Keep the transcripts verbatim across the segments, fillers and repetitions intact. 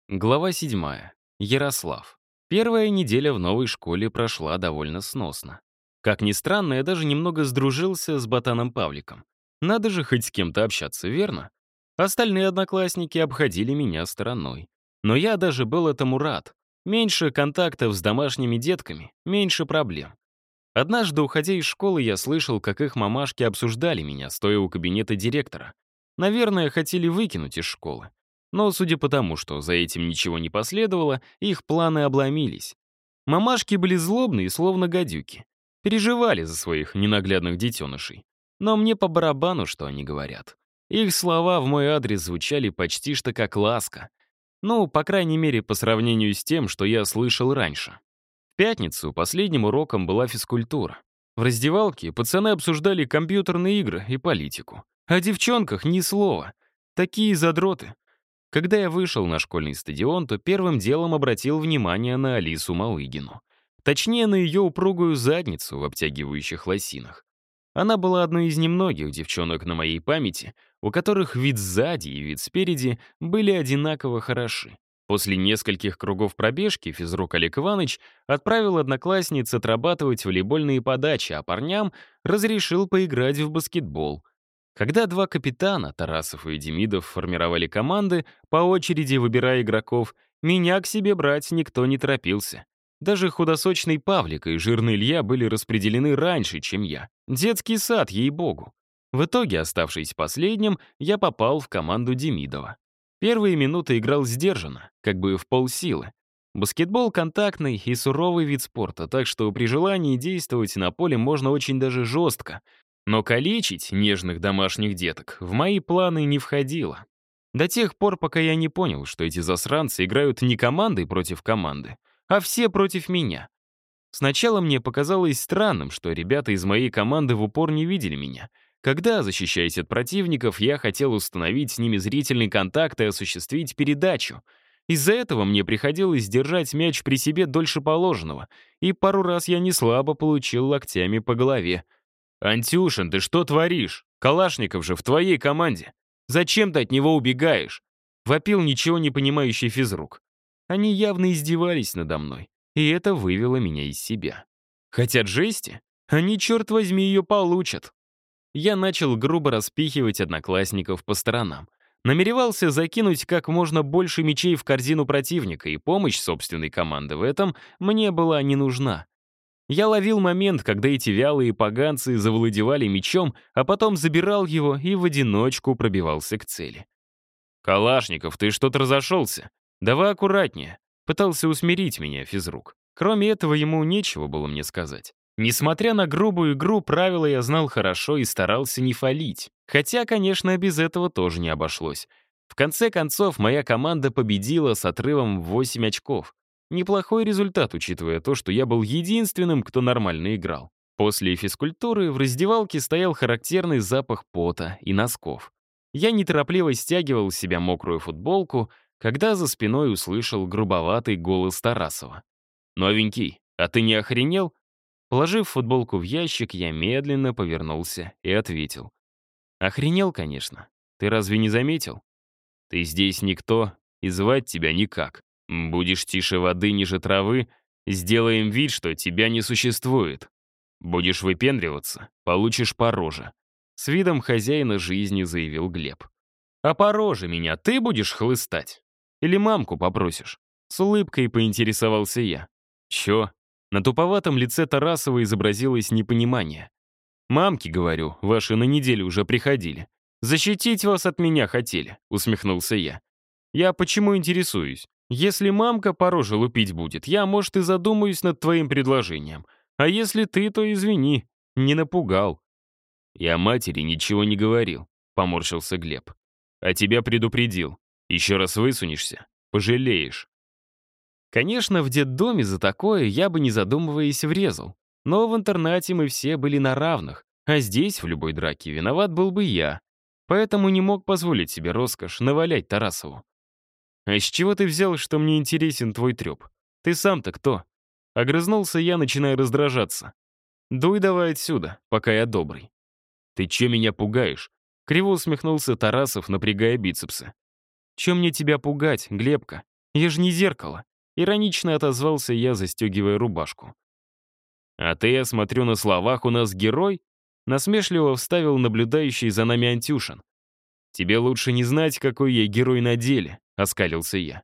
Глава седьмая. Ярослав. Первая неделя в новой школе прошла довольно сносно. Как ни странно, я даже немного сдружился с ботаном Павликом. Надо же хоть с кем-то общаться, верно? Остальные одноклассники обходили меня стороной. Но я даже был этому рад. Меньше контактов с домашними детками, меньше проблем. Однажды, уходя из школы, я слышал, как их мамашки обсуждали меня, стоя у кабинета директора. Наверное, хотели выкинуть из школы. Но, судя по тому, что за этим ничего не последовало, их планы обломились. Мамашки были злобные, словно гадюки. Переживали за своих ненаглядных детенышей. Но мне по барабану, что они говорят. Их слова в мой адрес звучали почти что как ласка. Ну, по крайней мере, по сравнению с тем, что я слышал раньше. В пятницу последним уроком была физкультура. В раздевалке пацаны обсуждали компьютерные игры и политику. О девчонках ни слова. Такие задроты. Когда я вышел на школьный стадион, то первым делом обратил внимание на Алису Малыгину. Точнее, на ее упругую задницу в обтягивающих лосинах. Она была одной из немногих девчонок на моей памяти, у которых вид сзади и вид спереди были одинаково хороши. После нескольких кругов пробежки физрук Олег Иванович отправил одноклассниц отрабатывать волейбольные подачи, а парням разрешил поиграть в баскетбол. Когда два капитана, Тарасов и Демидов, формировали команды, по очереди выбирая игроков, меня к себе брать никто не торопился. Даже худосочный Павлик и жирный Илья были распределены раньше, чем я. Детский сад, ей-богу. В итоге, оставшись последним, я попал в команду Демидова. Первые минуты играл сдержанно, как бы в полсилы. Баскетбол — контактный и суровый вид спорта, так что при желании действовать на поле можно очень даже жестко. Но калечить нежных домашних деток в мои планы не входило. До тех пор, пока я не понял, что эти засранцы играют не командой против команды, а все против меня. Сначала мне показалось странным, что ребята из моей команды в упор не видели меня. Когда, защищаясь от противников, я хотел установить с ними зрительный контакт и осуществить передачу. Из-за этого мне приходилось держать мяч при себе дольше положенного, и пару раз я неслабо получил локтями по голове. «Антюшин, ты что творишь? Калашников же в твоей команде. Зачем ты от него убегаешь?» Вопил ничего не понимающий физрук. Они явно издевались надо мной, и это вывело меня из себя. Хотят жести? Они, черт возьми, ее получат. Я начал грубо распихивать одноклассников по сторонам. Намеревался закинуть как можно больше мячей в корзину противника, и помощь собственной команды в этом мне была не нужна. Я ловил момент, когда эти вялые поганцы завладевали мячом, а потом забирал его и в одиночку пробивался к цели. «Калашников, ты что-то разошелся? Давай аккуратнее», — пытался усмирить меня физрук. Кроме этого, ему нечего было мне сказать. Несмотря на грубую игру, правила я знал хорошо и старался не фалить. Хотя, конечно, без этого тоже не обошлось. В конце концов, моя команда победила с отрывом в восемь очков. Неплохой результат, учитывая то, что я был единственным, кто нормально играл. После физкультуры в раздевалке стоял характерный запах пота и носков. Я неторопливо стягивал с себя мокрую футболку, когда за спиной услышал грубоватый голос Тарасова. «Новенький, а ты не охренел?» Положив футболку в ящик, я медленно повернулся и ответил. «Охренел, конечно. Ты разве не заметил? Ты здесь никто, и звать тебя никак. Будешь тише воды ниже травы, сделаем вид, что тебя не существует. Будешь выпендриваться, получишь по роже», — с видом хозяина жизни заявил Глеб. «А по роже меня ты будешь хлыстать? Или мамку попросишь?» С улыбкой поинтересовался я. «Чё?» На туповатом лице Тарасова изобразилось непонимание. «Мамки, говорю, ваши на неделю уже приходили. Защитить вас от меня хотели», — усмехнулся я. «Я почему интересуюсь? Если мамка по роже лупить будет, я, может, и задумаюсь над твоим предложением. А если ты, то извини, не напугал». «Я матери ничего не говорил», — поморщился Глеб. «А тебя предупредил. Еще раз высунешься, пожалеешь». Конечно, в детдоме за такое я бы, не задумываясь, врезал. Но в интернате мы все были на равных, а здесь, в любой драке, виноват был бы я. Поэтому не мог позволить себе роскошь навалять Тарасову. «А с чего ты взял, что мне интересен твой треп? Ты сам-то кто?» Огрызнулся я, начиная раздражаться. «Дуй давай отсюда, пока я добрый». «Ты че меня пугаешь?» Криво усмехнулся Тарасов, напрягая бицепсы. «Чем мне тебя пугать, Глебка? Я же не зеркало. Иронично отозвался я, застегивая рубашку. «А ты, я смотрю, на словах у нас герой?» Насмешливо вставил наблюдающий за нами Антюшин. «Тебе лучше не знать, какой я герой на деле», — оскалился я.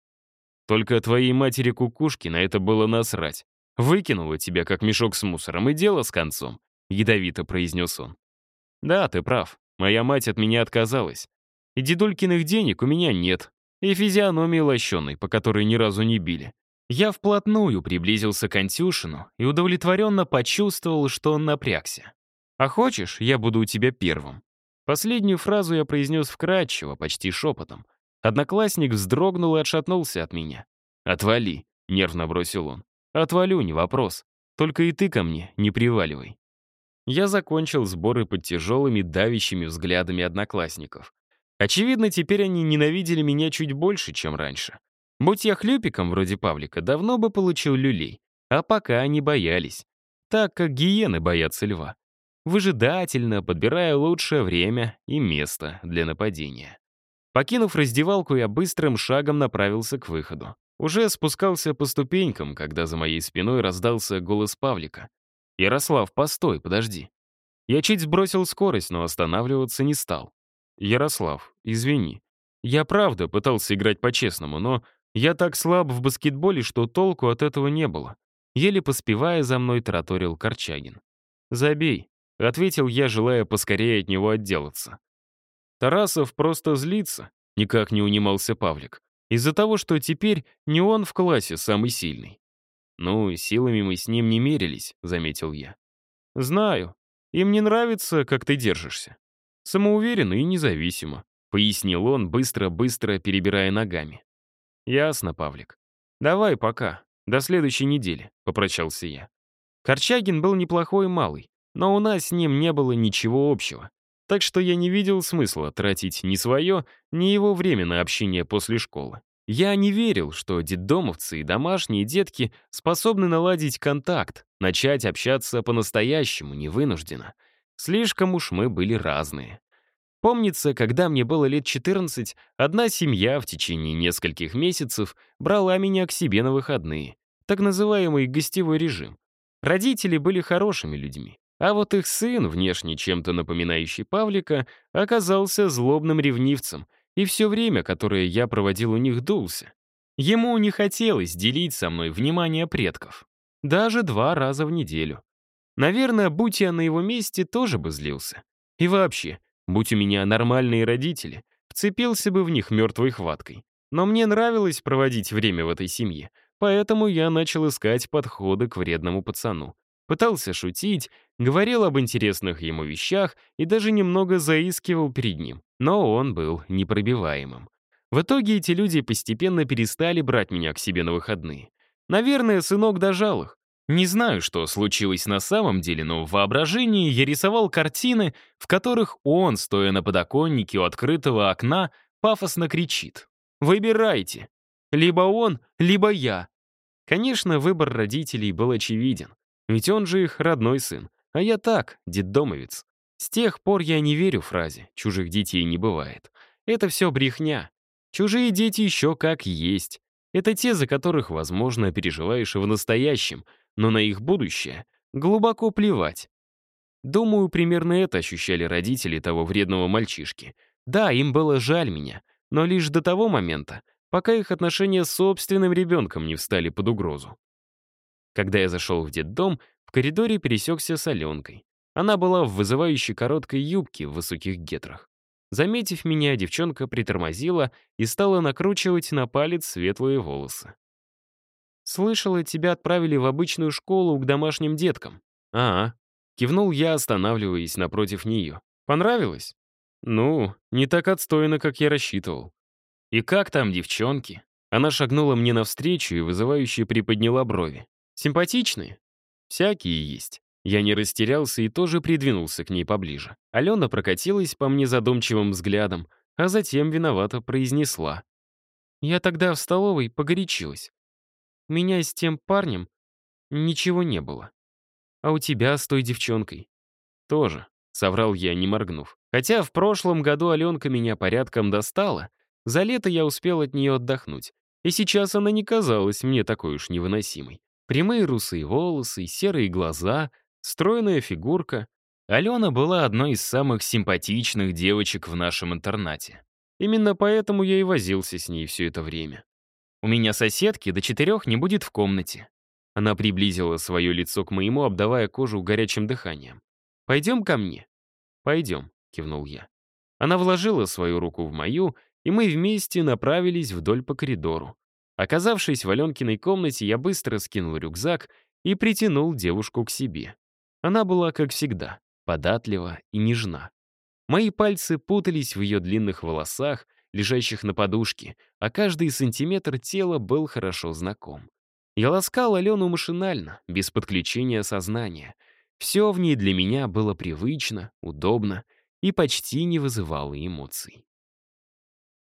«Только твоей матери кукушки на это было насрать. Выкинула тебя, как мешок с мусором, и дело с концом», — ядовито произнес он. «Да, ты прав. Моя мать от меня отказалась. И дедулькиных денег у меня нет, и физиономии лощеной, по которой ни разу не били. Я вплотную приблизился к Антюшину и удовлетворенно почувствовал, что он напрягся. «А хочешь, я буду у тебя первым?» Последнюю фразу я произнес вкратчиво, почти шепотом. Одноклассник вздрогнул и отшатнулся от меня. «Отвали», — нервно бросил он. «Отвалю, не вопрос. Только и ты ко мне не приваливай». Я закончил сборы под тяжелыми, давящими взглядами одноклассников. Очевидно, теперь они ненавидели меня чуть больше, чем раньше. Будь я хлюпиком вроде Павлика, давно бы получил люлей. А пока они боялись. Так, как гиены боятся льва. Выжидательно, подбирая лучшее время и место для нападения. Покинув раздевалку, я быстрым шагом направился к выходу. Уже спускался по ступенькам, когда за моей спиной раздался голос Павлика. «Ярослав, постой, подожди». Я чуть сбросил скорость, но останавливаться не стал. «Ярослав, извини. Я правда пытался играть по-честному, но я так слаб в баскетболе, что толку от этого не было». Еле поспевая за мной, тараторил Корчагин. «Забей», — ответил я, желая поскорее от него отделаться. «Тарасов просто злится», — никак не унимался Павлик. «Из-за того, что теперь не он в классе самый сильный». «Ну, силами мы с ним не мерились», — заметил я. «Знаю. Им не нравится, как ты держишься. Самоуверенно и независимо», — пояснил он, быстро-быстро перебирая ногами. «Ясно, Павлик. Давай пока. До следующей недели», — попрощался я. Корчагин был неплохой малый, но у нас с ним не было ничего общего. Так что я не видел смысла тратить ни свое, ни его время на общение после школы. Я не верил, что детдомовцы и домашние детки способны наладить контакт, начать общаться по-настоящему, невынужденно. Слишком уж мы были разные. Помнится, когда мне было лет четырнадцать, одна семья в течение нескольких месяцев брала меня к себе на выходные. Так называемый гостевой режим. Родители были хорошими людьми. А вот их сын, внешне чем-то напоминающий Павлика, оказался злобным ревнивцем, и все время, которое я проводил у них, дулся. Ему не хотелось делить со мной внимание предков. Даже два раза в неделю. Наверное, будь я на его месте, тоже бы злился. И вообще, будь у меня нормальные родители, вцепился бы в них мертвой хваткой. Но мне нравилось проводить время в этой семье, поэтому я начал искать подходы к вредному пацану. Пытался шутить, говорил об интересных ему вещах и даже немного заискивал перед ним. Но он был непробиваемым. В итоге эти люди постепенно перестали брать меня к себе на выходные. Наверное, сынок дожал их. Не знаю, что случилось на самом деле, но в воображении я рисовал картины, в которых он, стоя на подоконнике у открытого окна, пафосно кричит: «Выбирайте! Либо он, либо я!» Конечно, выбор родителей был очевиден. Ведь он же их родной сын, а я так, детдомовец. С тех пор я не верю фразе «чужих детей не бывает». Это все брехня. Чужие дети еще как есть. Это те, за которых, возможно, переживаешь и в настоящем, но на их будущее глубоко плевать. Думаю, примерно это ощущали родители того вредного мальчишки. Да, им было жаль меня, но лишь до того момента, пока их отношения с собственным ребенком не встали под угрозу. Когда я зашел в детдом, в коридоре пересекся с Аленкой. Она была в вызывающей короткой юбке в высоких гетрах. Заметив меня, девчонка притормозила и стала накручивать на палец светлые волосы. «Слышала, тебя отправили в обычную школу к домашним деткам». «А-а», — кивнул я, останавливаясь напротив нее. «Понравилось?» «Ну, не так отстойно, как я рассчитывал». «И как там девчонки?» Она шагнула мне навстречу и вызывающе приподняла брови. «Симпатичные?» «Всякие есть». Я не растерялся и тоже придвинулся к ней поближе. Алена прокатилась по мне задумчивым взглядом, а затем виновато произнесла: «Я тогда в столовой погорячилась. У меня с тем парнем ничего не было. А у тебя с той девчонкой?» «Тоже», — соврал я, не моргнув. Хотя в прошлом году Аленка меня порядком достала, за лето я успел от нее отдохнуть. И сейчас она не казалась мне такой уж невыносимой. Прямые русые волосы, серые глаза, стройная фигурка. Алена была одной из самых симпатичных девочек в нашем интернате. Именно поэтому я и возился с ней все это время. У меня соседки до четырех не будет в комнате. Она приблизила свое лицо к моему, обдавая кожу горячим дыханием. «Пойдем ко мне?» «Пойдем», — кивнул я. Она вложила свою руку в мою, и мы вместе направились вдоль по коридору. Оказавшись в Аленкиной комнате, я быстро скинул рюкзак и притянул девушку к себе. Она была, как всегда, податлива и нежна. Мои пальцы путались в ее длинных волосах, лежащих на подушке, а каждый сантиметр тела был хорошо знаком. Я ласкал Алену машинально, без подключения сознания. Все в ней для меня было привычно, удобно и почти не вызывало эмоций.